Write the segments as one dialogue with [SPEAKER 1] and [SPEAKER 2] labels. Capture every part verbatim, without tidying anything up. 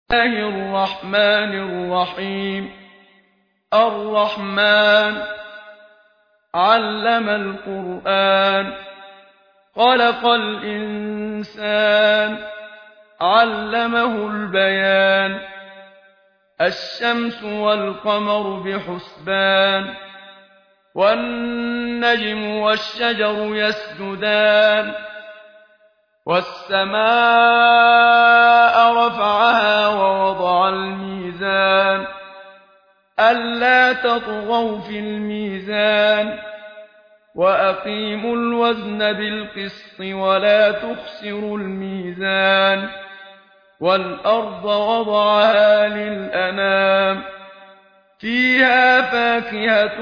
[SPEAKER 1] الله الرحمن الرحيم الرحمن علم القرآن خلق الإنسان علمه البيان الشمس والقمر بحسبان والنجم والشجر يسجدان والسماء رفعها ووضع الميزان ألا تطغوا في الميزان وأقيموا الوزن بالقسط ولا تخسروا الميزان والأرض وضعها للأنام فيها فاكهة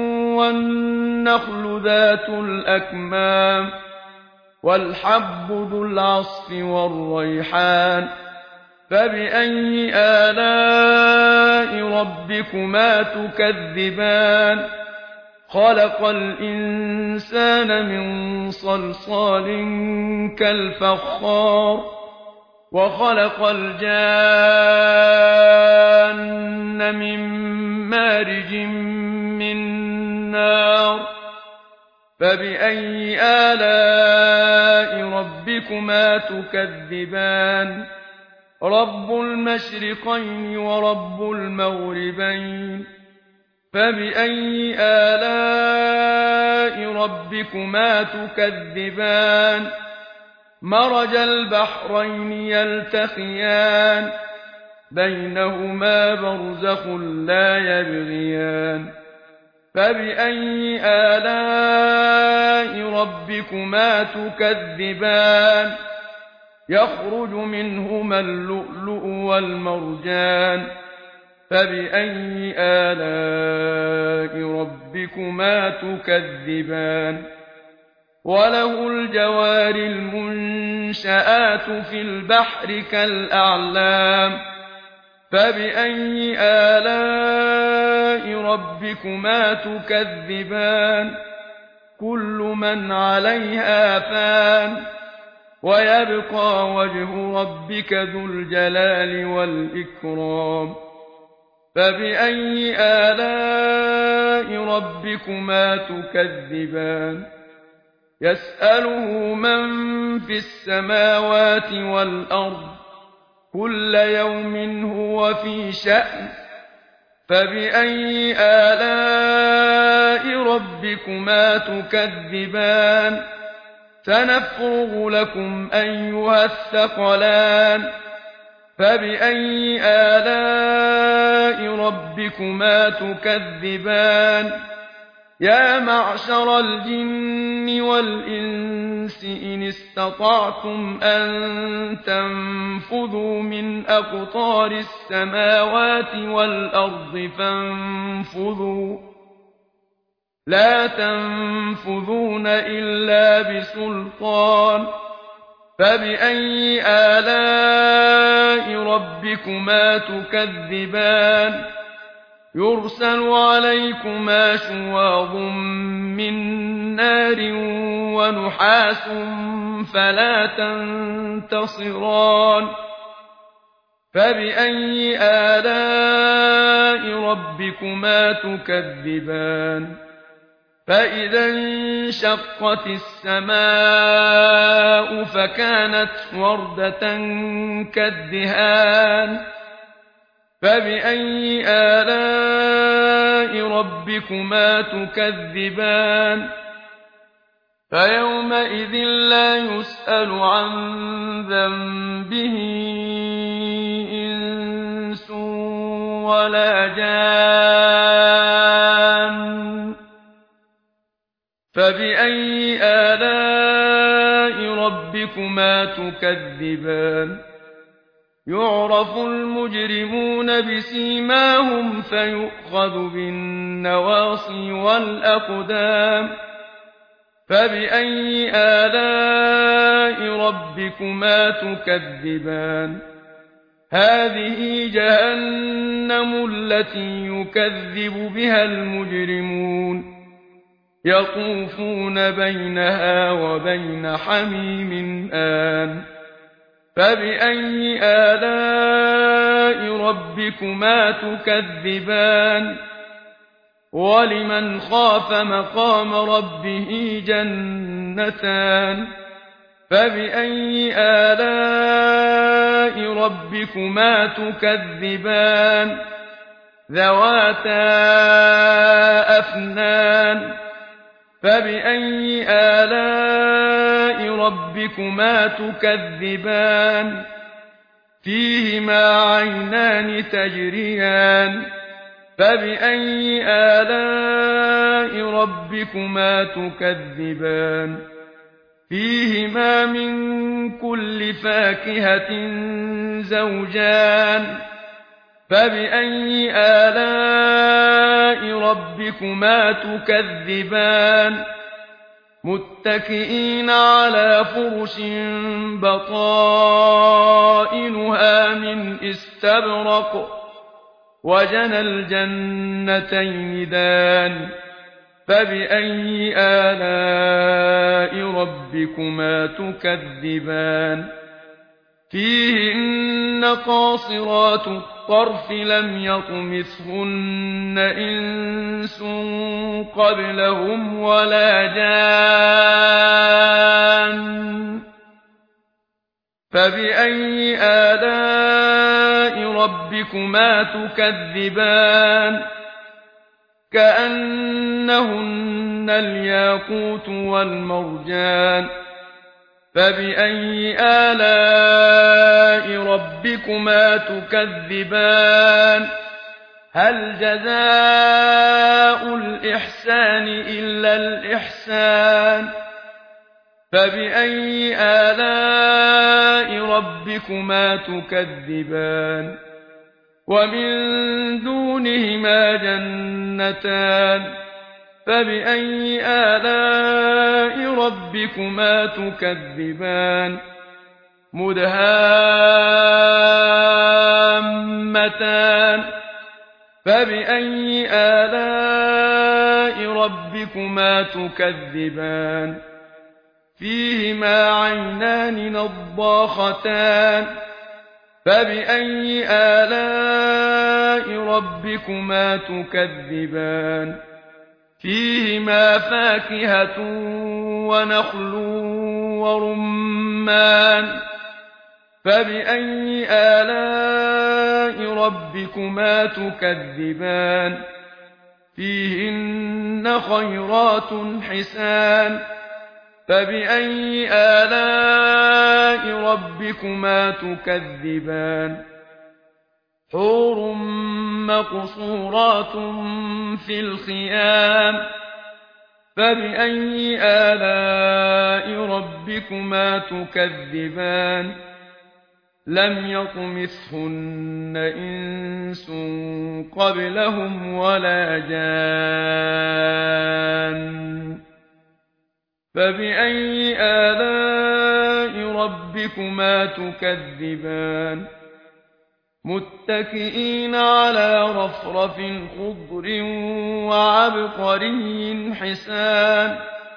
[SPEAKER 1] والنخل ذات الأكمام والحب ذو العصف والريحان فبأي آلاء ربكما تكذبان خلق الإنسان من صلصال كالفخار وخلق الجان من مارج من نار فبأي آلاء ربكما تكذبان رب المشرقين ورب المغربين فبأي آلاء ربكما تكذبان مرج البحرين يلتقيان بينهما برزخ لا يبغيان فبأي آلاء ربكما تكذبان يخرج منهما اللؤلؤ والمرجان فبأي آلاء ربكما تكذبان وله الجوار المنشآت في البحر كالأعلام فبأي آلاء ربكما تكذبان كل من عليها فان ويبقى وجه ربك ذو الجلال والإكرام فبأي آلاء ربكما تكذبان يسأله من في السماوات والأرض كل يوم هو في شأن فبأي آلاء ربكما تكذبان سنفرغ لكم أيها الثقلان فبأي آلاء ربكما تكذبان يا معشر الجن والإنس إن استطعتم أن تنفذوا من أقطار السماوات والأرض فانفذوا لا تنفذون إلا بسلطان فبأي آلاء ربكما تكذبان يرسل عليكما شواظ من نار ونحاس فلا تنتصران فبأي آلاء ربكما تكذبان فإذا انشقت السماء فكانت وردة كالدهان فبأي آلاء ربكما تكذبان فيومئذ لا يسأل عن ذنبه إنس ولا جان فبأي آلاء ربكما تكذبان يعرف المجرمون بسيماهم فيؤخذ بالنواصي والأقدام فبأي آلاء ربكما تكذبان هذه جهنم التي يكذب بها المجرمون يطوفون بينها وبين حميم آن فبأي آلاء ربكما تكذبان ولمن خاف مقام ربه جنتان فبأي آلاء ربكما تكذبان ذواتا أفنان فبأي آلاء ربكما تكذبان فيهما عينان تجريان فبأي آلاء ربكما تكذبان فيهما من كل فاكهة زوجان فبأي آلاء ربكما تكذبان متكئين على فرش بطائنها من استبرق وجنى الجنتين دان فبأي آلاء ربكما تكذبان فيهن قاصرات الطرف لم يطمثهن إنس قبلهم ولا جان فبأي آلاء ربكما تكذبان كأنهن الياقوت والمرجان فبأي آلاء ربكما تكذبان هل جزاء الإحسان إلا الإحسان فبأي آلاء ربكما تكذبان ومن دونهما جنتان فبأي آلاء ربكما تكذبان مدهامتان فبأي آلاء ربكما تكذبان فيهما عينان نضاختان فبأي آلاء ربكما تكذبان فيهما فاكهة ونخل ورمان فبأي آلاء ربكما تكذبان فيهن خيرات حسان فبأي آلاء ربكما تكذبان حور مقصورات في الخيام فبأي آلاء ربكما تكذبان لم يطمثهن إنس قبلهم ولا جان فبأي آلاء ربكما تكذبان متكئين على رفرف خضر وعبقري حسان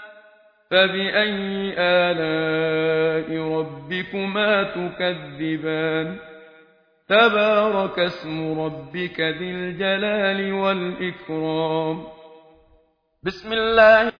[SPEAKER 1] فبأي آلاء ربكما تكذبان تبارك اسم ربك ذي الجلال والإكرام بسم الله